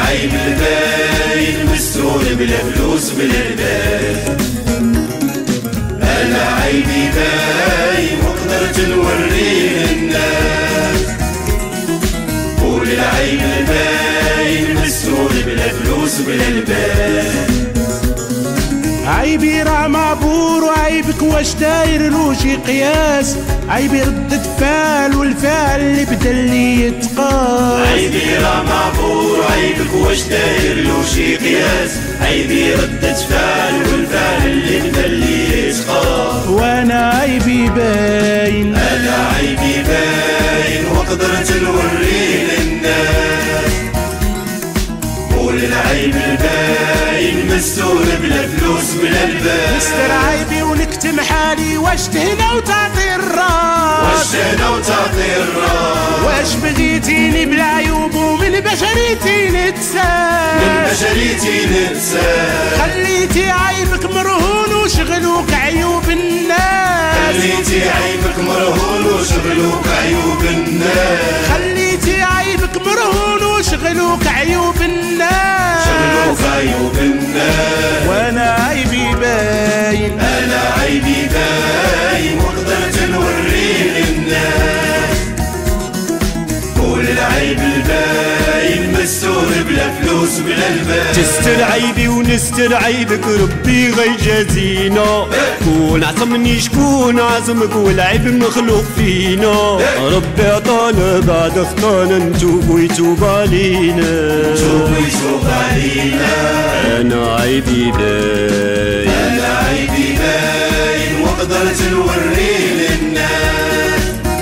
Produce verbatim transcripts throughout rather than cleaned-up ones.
العيب الباين مستور بلا فلوس بلا البال. انا عيبي باين وقدرت نوريه للناس. قول العيب الباين مستور بلا فلوس بلا البال. عيبي راه معبور وعيبك واش داير له شي قياس. عيبي ردة فعل والفعل اللي بدا اللي يتقاس. عيبي راه معبور وعيبك واش داير له شي قياس. عيبي ردة فعل والفعل اللي بدا اللي يتقاس. وانا عيبي باين انا عيبي باين وقدرت نوريه للناس. قول العيب الباين مستور بلا فلوس بلا البال. نستر عيبي ونكتم حالي واش تهنا وتعطي الراس. واش تهنا وتعطي الراس. واش بغيتيني بلا عيوب ومن بشريتي نتسال. من بشريتي نتسال. خليتي عيبك مرهون وشغلوك عيوب الناس. خليتي عيبك مرهون وشغلوك عيوب الناس. خليتي عيبك مرهون وشغلوك عيوب الناس. شغلوك عيوب الناس. وانا عيبي باين انا عيبي باين وقدرت نوريه للناس. قول العيب الباين مستور بلا فلوس بلا البال. تستر عيبي ونستر عيبك ربي غيجازينا. كون عصمني شكون عصمك والعيب مخلوق فينا. ربي عطانا بعد خطانا نتوب ويتوب علينا. نتوب ويتوب علينا. انا عيبي باين انا عيبي باين وقدرت نوريه للناس.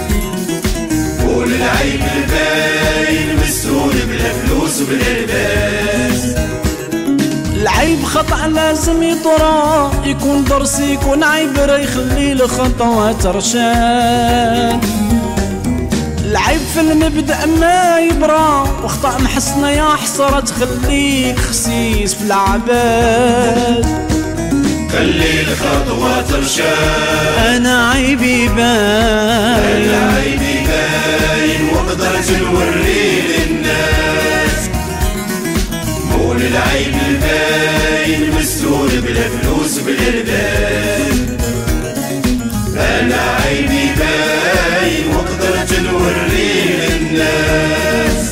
قول العيب الباين مستور بلا فلوس بلا الباس. العيب خطأ لازم يطرى، يكون درس يكون عبرة يخلي الخطوات رشاد. العيب في المبدأ ما يبرى، واخطاء محسنة يا حسرة تخليك خسيس في العباد. خلي الخطوات رشاد. أنا عيبي باين انا عيبي باين وقدرت نوريه للناس. قول العيب الباين مستور بلا فلوس بلا البال. انا عيبي باين وقدرت نوريه للناس.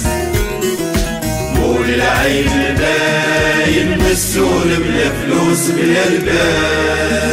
قول العيب الباين مستور بلا فلوس بلا البال.